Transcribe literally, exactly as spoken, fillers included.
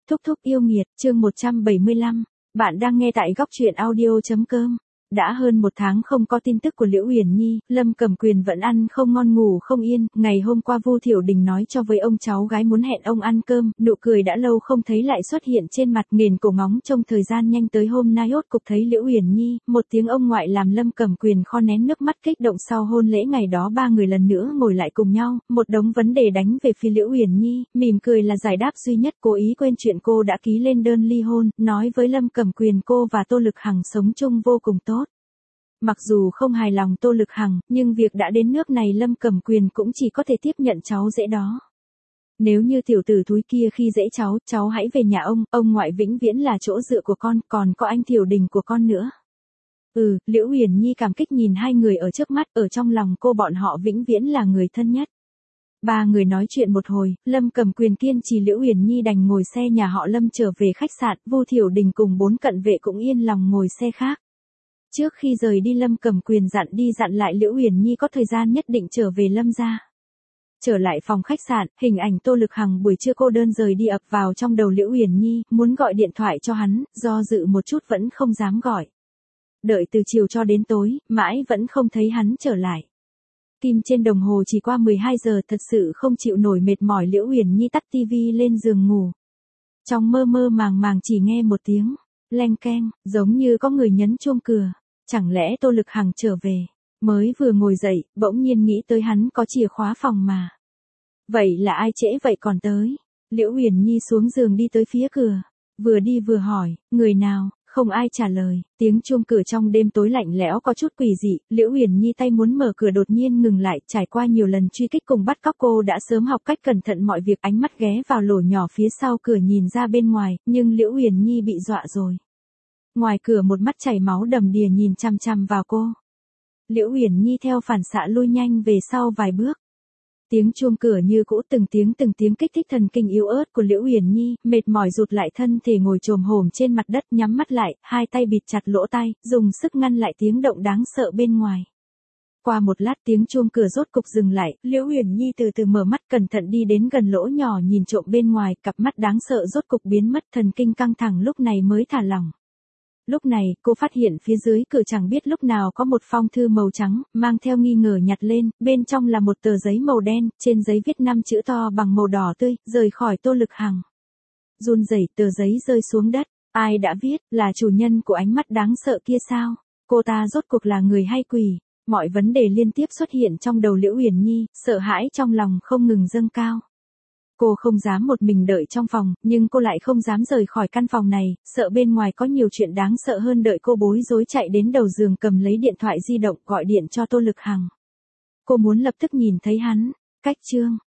Thúc thúc yêu nghiệt, chương một trăm bảy mươi lăm. Bạn đang nghe tại góc truyện audio.com. Đã hơn một tháng không có tin tức của Liễu Uyển Nhi, Lâm Cẩm Quyền vẫn ăn không ngon ngủ không yên. Ngày hôm qua Vu Thiểu Đình nói cho với ông cháu gái muốn hẹn ông ăn cơm, nụ cười đã lâu không thấy lại xuất hiện trên mặt, nghền cổ ngóng trông thời gian nhanh tới hôm nay rốt cục thấy Liễu Uyển Nhi. Một tiếng ông ngoại làm Lâm Cẩm Quyền kho nén nước mắt kích động. Sau hôn lễ ngày đó ba người lần nữa ngồi lại cùng nhau, một đống vấn đề đánh về phía Liễu Uyển Nhi, mỉm cười là giải đáp duy nhất, cố ý quên chuyện cô đã ký lên đơn ly hôn, nói với Lâm Cẩm Quyền cô và Tô Lực Hằng sống chung vô cùng tốt. Mặc dù không hài lòng Tô Lực Hằng, nhưng việc đã đến nước này Lâm Cẩm Quyền cũng chỉ có thể tiếp nhận cháu dễ đó. Nếu như tiểu tử thúi kia khi dễ cháu, cháu hãy về nhà ông, ông ngoại vĩnh viễn là chỗ dựa của con, còn có anh Thiểu Đình của con nữa. Ừ, Liễu Uyển Nhi cảm kích nhìn hai người ở trước mắt, ở trong lòng cô bọn họ vĩnh viễn là người thân nhất. Ba người nói chuyện một hồi, Lâm Cẩm Quyền kiên trì Liễu Uyển Nhi đành ngồi xe nhà họ Lâm trở về khách sạn, Vu Thiểu Đình cùng bốn cận vệ cũng yên lòng ngồi xe khác. Trước khi rời đi Lâm Cẩm Quyền dặn đi dặn lại Liễu Uyển Nhi có thời gian nhất định trở về Lâm gia. Trở lại phòng khách sạn, hình ảnh Tô Lực Hằng buổi trưa cô đơn rời đi ập vào trong đầu Liễu Uyển Nhi, muốn gọi điện thoại cho hắn, do dự một chút vẫn không dám gọi. Đợi từ chiều cho đến tối, mãi vẫn không thấy hắn trở lại. Kim trên đồng hồ chỉ qua mười hai giờ, thật sự không chịu nổi mệt mỏi, Liễu Uyển Nhi tắt tivi lên giường ngủ. Trong mơ mơ màng màng chỉ nghe một tiếng leng keng, giống như có người nhấn chuông cửa. Chẳng lẽ Tô Lực Hằng trở về? Mới vừa ngồi dậy, bỗng nhiên nghĩ tới hắn có chìa khóa phòng mà. Vậy là ai trễ vậy còn tới? Liễu Uyển Nhi xuống giường đi tới phía cửa. Vừa đi vừa hỏi, người nào? Không ai trả lời. Tiếng chuông cửa trong đêm tối lạnh lẽo có chút quỷ dị. Liễu Uyển Nhi tay muốn mở cửa đột nhiên ngừng lại. Trải qua nhiều lần truy kích cùng bắt cóc, cô đã sớm học cách cẩn thận mọi việc. Ánh mắt ghé vào lỗ nhỏ phía sau cửa nhìn ra bên ngoài, nhưng Liễu Uyển Nhi bị dọa rồi. Ngoài cửa một mắt chảy máu đầm đìa nhìn chằm chằm vào cô. Liễu Uyển Nhi theo phản xạ lui nhanh về sau vài bước. Tiếng chuông cửa như cũ, từng tiếng từng tiếng kích thích thần kinh yếu ớt của Liễu Uyển Nhi, mệt mỏi rụt lại thân thể ngồi chồm hổm trên mặt đất, nhắm mắt lại, hai tay bịt chặt lỗ tai, dùng sức ngăn lại tiếng động đáng sợ bên ngoài. Qua một lát tiếng chuông cửa rốt cục dừng lại, Liễu Uyển Nhi từ từ mở mắt, cẩn thận đi đến gần lỗ nhỏ nhìn trộm bên ngoài, cặp mắt đáng sợ rốt cục biến mất, thần kinh căng thẳng lúc này mới thả lỏng. Lúc này, cô phát hiện phía dưới cửa chẳng biết lúc nào có một phong thư màu trắng, mang theo nghi ngờ nhặt lên, bên trong là một tờ giấy màu đen, trên giấy viết năm chữ to bằng màu đỏ tươi, rời khỏi Tô Lực Hằng. Run rẩy, tờ giấy rơi xuống đất, ai đã viết, là chủ nhân của ánh mắt đáng sợ kia sao? Cô ta rốt cuộc là người hay quỷ? Mọi vấn đề liên tiếp xuất hiện trong đầu Liễu Uyển Nhi, sợ hãi trong lòng không ngừng dâng cao. Cô không dám một mình đợi trong phòng, nhưng cô lại không dám rời khỏi căn phòng này, sợ bên ngoài có nhiều chuyện đáng sợ hơn đợi cô, bối rối chạy đến đầu giường cầm lấy điện thoại di động gọi điện cho Tô Lực Hằng. Cô muốn lập tức nhìn thấy hắn. Cách chương